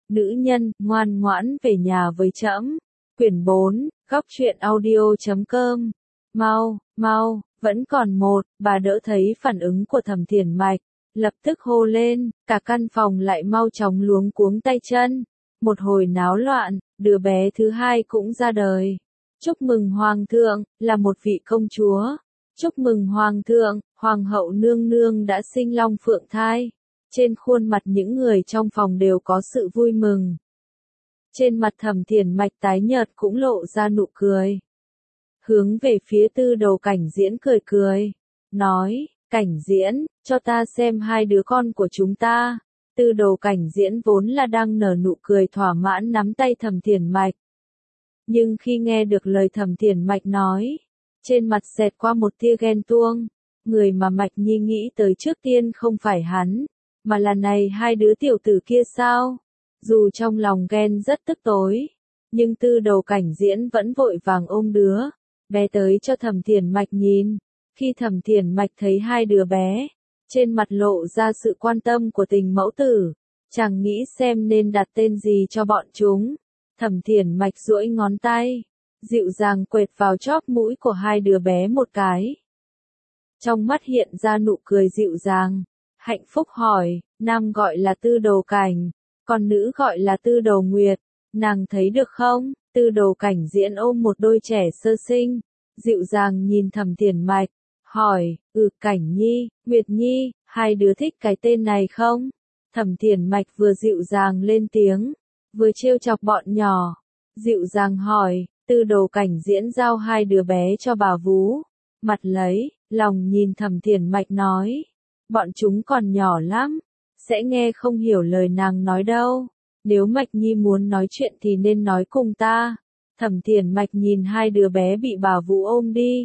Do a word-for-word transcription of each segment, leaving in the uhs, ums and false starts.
Nữ nhân, ngoan ngoãn về nhà với trẫm. Quyển bốn, góc truyện audio chấm com. Mau, mau, vẫn còn một, bà đỡ thấy phản ứng của Thẩm Thiển Mạch, lập tức hô lên, cả căn phòng lại mau chóng luống cuống tay chân. Một hồi náo loạn, đứa bé thứ hai cũng ra đời. Chúc mừng Hoàng thượng, là một vị công chúa. Chúc mừng Hoàng thượng, Hoàng hậu nương nương đã sinh long phượng thai. Trên khuôn mặt những người trong phòng đều có sự vui mừng. Trên mặt Thẩm Thiển Mạch tái nhợt cũng lộ ra nụ cười. Hướng về phía Tư Đầu Cảnh Diễn cười cười, nói, Cảnh Diễn, cho ta xem hai đứa con của chúng ta. Tư Đầu Cảnh Diễn vốn là đang nở nụ cười thỏa mãn nắm tay Thẩm Thiển Mạch. Nhưng khi nghe được lời Thẩm Thiển Mạch nói, trên mặt xẹt qua một tia ghen tuông. Người mà Mạch Nhi nghĩ tới trước tiên không phải hắn, mà là này hai đứa tiểu tử kia sao? Dù trong lòng ghen rất tức tối, nhưng Tư Đầu Cảnh Diễn vẫn vội vàng ôm đứa bé tới cho Thẩm Thiển Mạch nhìn. Khi Thẩm Thiển Mạch thấy hai đứa bé, trên mặt lộ ra sự quan tâm của tình mẫu tử, chàng nghĩ xem nên đặt tên gì cho bọn chúng. Thẩm Thiển Mạch duỗi ngón tay, dịu dàng quệt vào chóp mũi của hai đứa bé một cái. Trong mắt hiện ra nụ cười dịu dàng, hạnh phúc hỏi, nam gọi là Tư Đầu Cảnh, còn nữ gọi là Tư Đầu Nguyệt, nàng thấy được không? Tư Đầu Cảnh Diễn ôm một đôi trẻ sơ sinh, dịu dàng nhìn Thẩm Thiển Mạch, hỏi, ừ Cảnh Nhi, Nguyệt Nhi, hai đứa thích cái tên này không? Thẩm Thiển Mạch vừa dịu dàng lên tiếng, vừa trêu chọc bọn nhỏ, dịu dàng hỏi. Tư Đầu Cảnh Diễn giao hai đứa bé cho bà vú, mặt lấy, lòng nhìn Thẩm Thiển Mạch nói, bọn chúng còn nhỏ lắm, sẽ nghe không hiểu lời nàng nói đâu, nếu Mạch Nhi muốn nói chuyện thì nên nói cùng ta. Thẩm Thiển Mạch nhìn hai đứa bé bị bà vú ôm đi,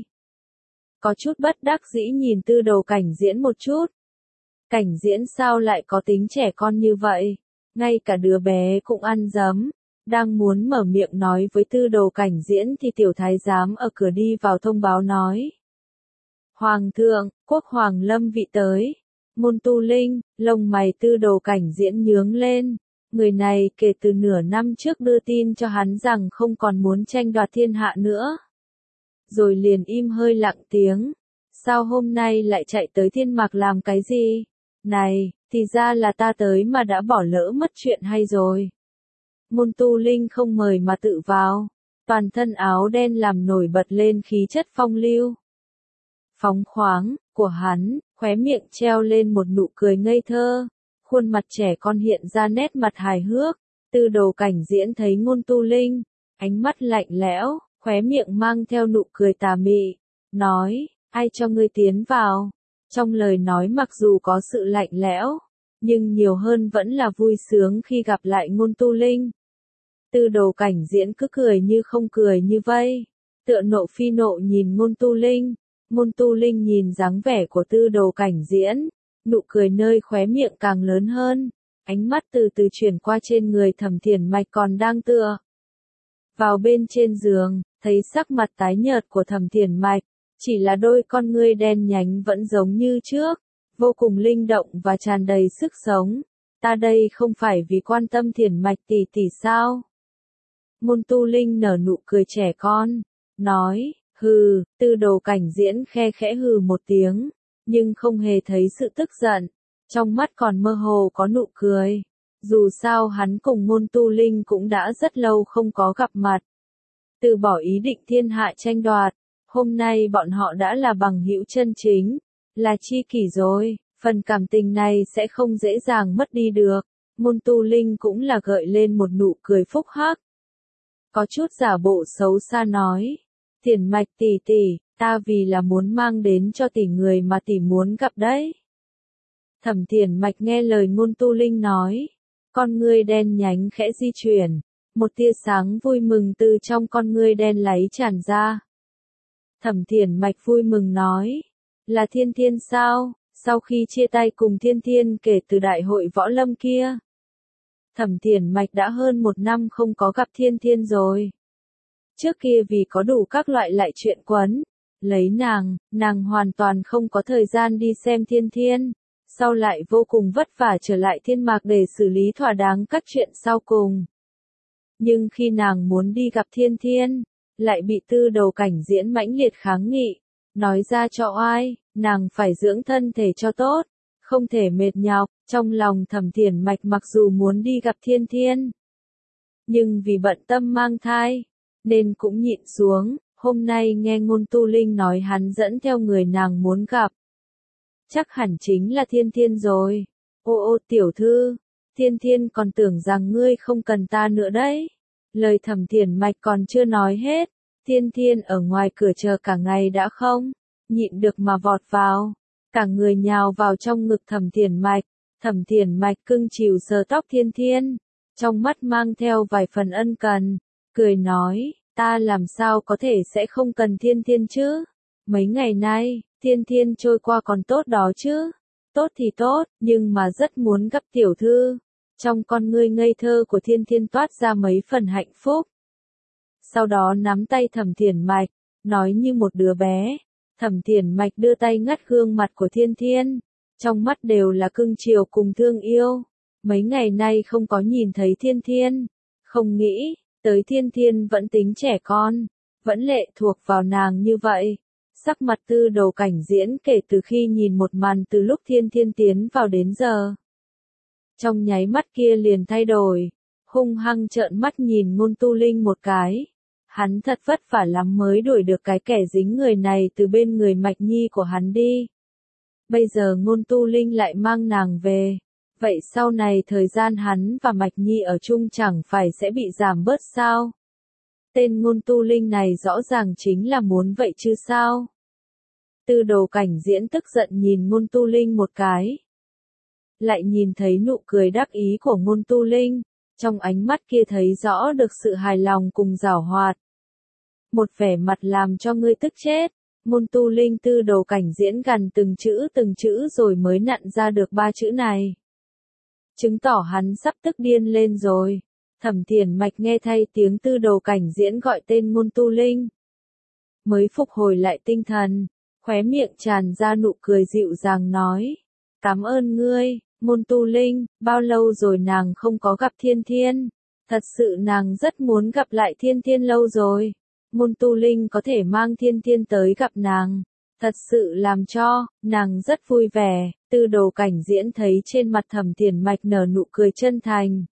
có chút bất đắc dĩ nhìn Tư Đầu Cảnh Diễn một chút. Cảnh Diễn sao lại có tính trẻ con như vậy, ngay cả đứa bé cũng ăn dấm. Đang muốn mở miệng nói với Tư Đầu Cảnh Diễn thì tiểu thái giám ở cửa đi vào thông báo nói. Hoàng thượng, quốc hoàng lâm vị tới. Môn Tu Linh, lông mày Tư Đầu Cảnh Diễn nhướng lên. Người này kể từ nửa năm trước đưa tin cho hắn rằng không còn muốn tranh đoạt thiên hạ nữa. Rồi liền im hơi lặng tiếng. Sao hôm nay lại chạy tới Thiên Mạc làm cái gì? Này, thì ra là ta tới mà đã bỏ lỡ mất chuyện hay rồi. Môn Tu Linh không mời mà tự vào, toàn thân áo đen làm nổi bật lên khí chất phong lưu. Phóng khoáng, của hắn, khóe miệng treo lên một nụ cười ngây thơ, khuôn mặt trẻ con hiện ra nét mặt hài hước. Tư Đầu Cảnh Diễn thấy Môn Tu Linh, ánh mắt lạnh lẽo, khóe miệng mang theo nụ cười tà mị, nói, ai cho ngươi tiến vào? Trong lời nói mặc dù có sự lạnh lẽo, nhưng nhiều hơn vẫn là vui sướng khi gặp lại Môn Tu Linh. Tư Đầu Cảnh Diễn cứ cười như không cười như vây, tựa nộ phi nộ nhìn Môn Tu Linh. Môn Tu Linh nhìn dáng vẻ của Tư Đầu Cảnh Diễn, nụ cười nơi khóe miệng càng lớn hơn, ánh mắt từ từ chuyển qua trên người Thẩm Thiển Mạch còn đang tựa vào bên trên giường, thấy sắc mặt tái nhợt của Thẩm Thiển Mạch, chỉ là đôi con ngươi đen nhánh vẫn giống như trước, vô cùng linh động và tràn đầy sức sống. Ta đây không phải vì quan tâm Thiển Mạch tỷ tỷ sao? Môn Tu Linh nở nụ cười trẻ con, nói, hừ. Tư Đầu Cảnh Diễn khe khẽ hừ một tiếng, nhưng không hề thấy sự tức giận, trong mắt còn mơ hồ có nụ cười. Dù sao hắn cùng Môn Tu Linh cũng đã rất lâu không có gặp mặt. Từ bỏ ý định thiên hạ tranh đoạt, hôm nay bọn họ đã là bằng hữu chân chính, là tri kỷ rồi, phần cảm tình này sẽ không dễ dàng mất đi được. Môn Tu Linh cũng là gợi lên một nụ cười phúc hắc, có chút giả bộ xấu xa nói, Thiển Mạch tỷ tỷ, ta vì là muốn mang đến cho tỷ người mà tỷ muốn gặp đấy. Thẩm Thiển Mạch nghe lời Môn Tu Linh nói, con ngươi đen nhánh khẽ di chuyển, một tia sáng vui mừng từ trong con ngươi đen láy tràn ra. Thẩm Thiển Mạch vui mừng nói, là Thiên Thiên sao? Sau khi chia tay cùng Thiên Thiên kể từ đại hội võ lâm kia, Thẩm Thiển Mạch đã hơn một năm không có gặp Thiên Thiên rồi. Trước kia vì có đủ các loại lại chuyện quấn lấy nàng, nàng hoàn toàn không có thời gian đi xem Thiên Thiên. sau lại vô cùng vất vả trở lại thiên mạc để xử lý thỏa đáng các chuyện sau cùng. Nhưng khi nàng muốn đi gặp thiên thiên, lại bị tư đầu cảnh diễn mãnh liệt kháng nghị, nói ra cho oai, nàng phải dưỡng thân thể cho tốt, không thể mệt nhọc. Trong lòng Thẩm Thiển Mạch mặc dù muốn đi gặp thiên thiên, nhưng vì bận tâm mang thai, nên cũng nhịn xuống. Hôm nay nghe Ngôn Tu Linh nói hắn dẫn theo người nàng muốn gặp, chắc hẳn chính là thiên thiên rồi. Ô ô tiểu thư, thiên thiên còn tưởng rằng ngươi không cần ta nữa đấy. Lời Thẩm Thiển Mạch còn chưa nói hết, thiên thiên ở ngoài cửa chờ cả ngày đã không nhịn được mà vọt vào, cả người nhào vào trong ngực Thẩm Thiển Mạch. Thẩm Thiển Mạch cưng chiều sờ tóc thiên thiên, trong mắt mang theo vài phần ân cần, cười nói, ta làm sao có thể sẽ không cần thiên thiên chứ? Mấy ngày nay, thiên thiên trôi qua còn tốt đó chứ? Tốt thì tốt, nhưng mà rất muốn gặp tiểu thư. Trong con ngươi ngây thơ của thiên thiên toát ra mấy phần hạnh phúc. Sau đó nắm tay Thẩm Thiển Mạch, nói như một đứa bé. Thẩm Thiển Mạch đưa tay ngắt gương mặt của thiên thiên, trong mắt đều là cưng chiều cùng thương yêu. Mấy ngày nay không có nhìn thấy thiên thiên, không nghĩ tới thiên thiên vẫn tính trẻ con, vẫn lệ thuộc vào nàng như vậy. Sắc mặt tư đầu cảnh diễn kể từ khi nhìn một màn từ lúc thiên thiên tiến vào đến giờ, trong nháy mắt kia liền thay đổi, hung hăng trợn mắt nhìn Ngôn Tu Linh một cái. Hắn thật vất vả lắm mới đuổi được cái kẻ dính người này từ bên người Mạch Nhi của hắn đi. Bây giờ Ngôn Tu Linh lại mang nàng về. Vậy sau này thời gian hắn và Mạch Nhi ở chung chẳng phải sẽ bị giảm bớt sao? Tên Ngôn Tu Linh này rõ ràng chính là muốn vậy chứ sao? Tư đầu cảnh diễn tức giận nhìn Ngôn Tu Linh một cái. Lại nhìn thấy nụ cười đắc ý của Ngôn Tu Linh, trong ánh mắt kia thấy rõ được sự hài lòng cùng giảo hoạt. Một vẻ mặt làm cho ngươi tức chết. Ngôn Tu Linh tư đầu cảnh diễn gần từng chữ từng chữ rồi mới nặn ra được ba chữ này. Chứng tỏ hắn sắp tức điên lên rồi. Thẩm Thiển Mạch nghe thay tiếng tư đầu cảnh diễn gọi tên Ngôn Tu Linh, mới phục hồi lại tinh thần, khóe miệng tràn ra nụ cười dịu dàng nói. Cảm ơn ngươi, Ngôn Tu Linh, bao lâu rồi nàng không có gặp thiên thiên. Thật sự nàng rất muốn gặp lại thiên thiên lâu rồi. Ngôn Tu Linh có thể mang thiên thiên tới gặp nàng, thật sự làm cho nàng rất vui vẻ. Tư đầu cảnh diễn thấy trên mặt Thẩm Thiển Mạch nở nụ cười chân thành,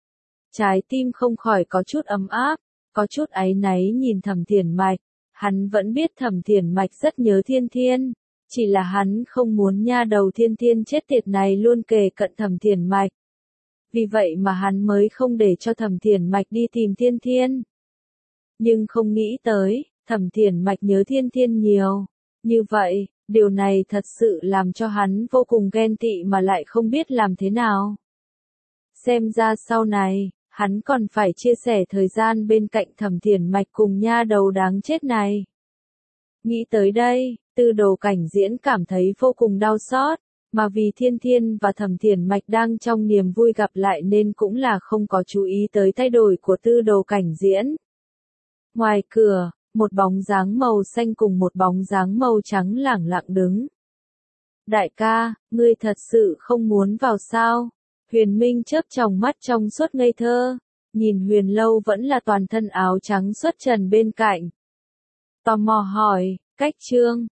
trái tim không khỏi có chút ấm áp, có chút áy náy nhìn Thẩm Thiển Mạch. Hắn vẫn biết Thẩm Thiển Mạch rất nhớ thiên thiên, chỉ là hắn không muốn nha đầu thiên thiên chết tiệt này luôn kề cận Thẩm Thiển Mạch. Vì vậy mà hắn mới không để cho Thẩm Thiển Mạch đi tìm thiên thiên. Nhưng không nghĩ tới, Thẩm Thiển Mạch nhớ thiên thiên nhiều. Như vậy, điều này thật sự làm cho hắn vô cùng ghen tị mà lại không biết làm thế nào. Xem ra sau này, hắn còn phải chia sẻ thời gian bên cạnh Thẩm Thiển Mạch cùng nha đầu đáng chết này. Nghĩ tới đây, tư đầu cảnh diễn cảm thấy vô cùng đau xót, mà vì thiên thiên và Thẩm Thiển Mạch đang trong niềm vui gặp lại nên cũng là không có chú ý tới thay đổi của tư đầu cảnh diễn. Ngoài cửa, một bóng dáng màu xanh cùng một bóng dáng màu trắng lẳng lặng đứng. Đại ca, ngươi thật sự không muốn vào sao? Huyền Minh chớp tròng mắt trong suốt ngây thơ, nhìn Huyền Lâu vẫn là toàn thân áo trắng xuất trần bên cạnh. Tò mò hỏi, cách trương,